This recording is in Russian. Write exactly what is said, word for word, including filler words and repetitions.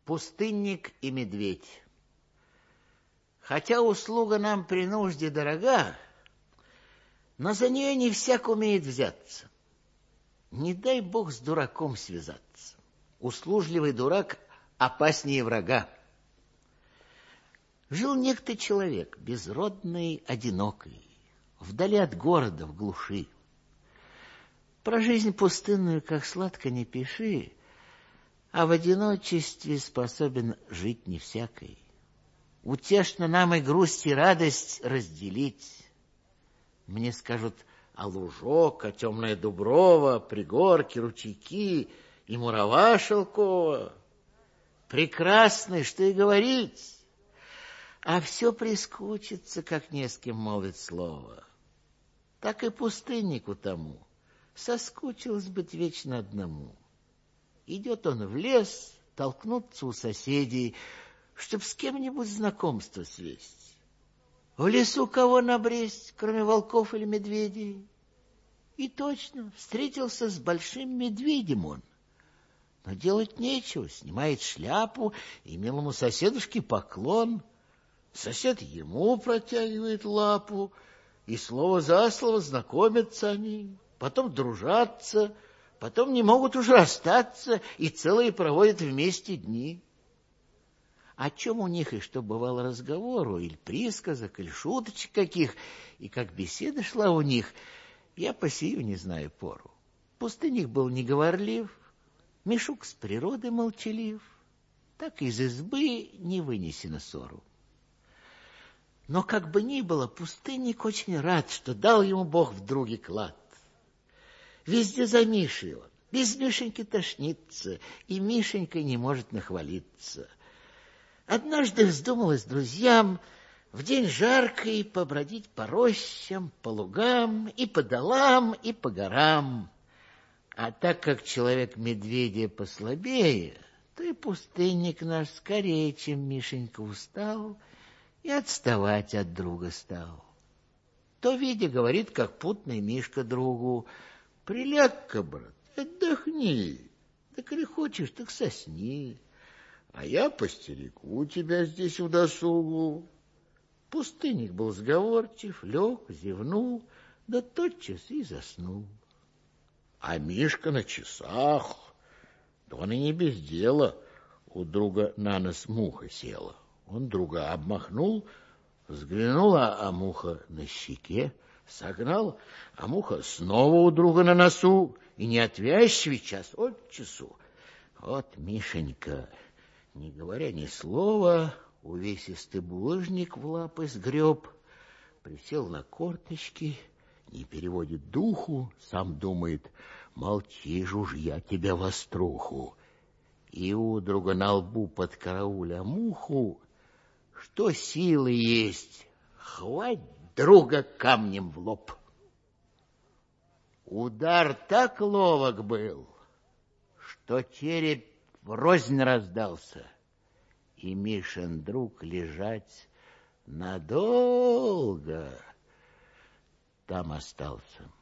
Пустынник и медведь. Хотя услуга нам при нужде дорога, но за нее не всяк умеет взяться. Не дай бог с дураком связаться. Услужливый дурак опаснее врага. Жил некто человек, безродный, одинокий, вдали от города, в глуши. Про жизнь пустынную, как сладко не пиши, а в одиночестве способен жить не всякий. Утешно нам и грусть, и радость разделить. Мне скажут, а лужок, а темная дуброва, пригорки, ручейки и мурава шелкова. Прекрасны, что и говорить. А все прискучится, как не с кем молвить слово. Так и пустыннику тому соскучилось быть вечно одному. Идет он в лес, толкнуться у соседей, чтоб с кем-нибудь знакомство свесть. В лесу кого набресть, кроме волков или медведей? И точно, встретился с большим медведем он. Но делать нечего, снимает шляпу и милому соседушке поклон. Сосед ему протягивает лапу, и слово за слово знакомятся они, потом дружатся, потом не могут уже расстаться и целые проводят вместе дни. О чем у них и что бывало разговору, или присказок, или шуточек каких, и как беседа шла у них, я по сию не знаю пору. Пустынник был неговорлив, Мишук с природы молчалив, так из избы не вынесено ссору. Но как бы ни было, пустынник очень рад, что дал ему Бог в друге клад. Везде за Мишей он, без Мишеньки тошнится, и Мишенька не может нахвалиться. Однажды вздумалось друзьям в день жаркий побродить по рощам, по лугам, и по долам, и по горам. А так как человек медведя послабее, то и пустынник наш скорее, чем Мишенька, устал и отставать от друга стал. То, видя, говорит, как путный Мишка другу: «Приляг-ка, брат, отдохни, так или хочешь, так сосни, а я постерегу тебя здесь в досугу». Пустынник был сговорчив, лег, зевнул, да тотчас и заснул. А Мишка на часах, да он и не без дела. У друга на нос муха села. Он друга обмахнул, взглянула, а муха на щеке, согнал, а муха снова у друга на носу, и не отвязчивый час от часу. Вот Мишенька, не говоря ни слова, увесистый булыжник в лапы сгреб, присел на корточки, не переводит духу, сам думает: молчи, жужья тебя во струху. И у друга на лбу под карауля муху, что силы есть, хвать друга камнем в лоб. Удар так ловок был, что череп врознь раздался, и Мишин друг лежать надолго там остался.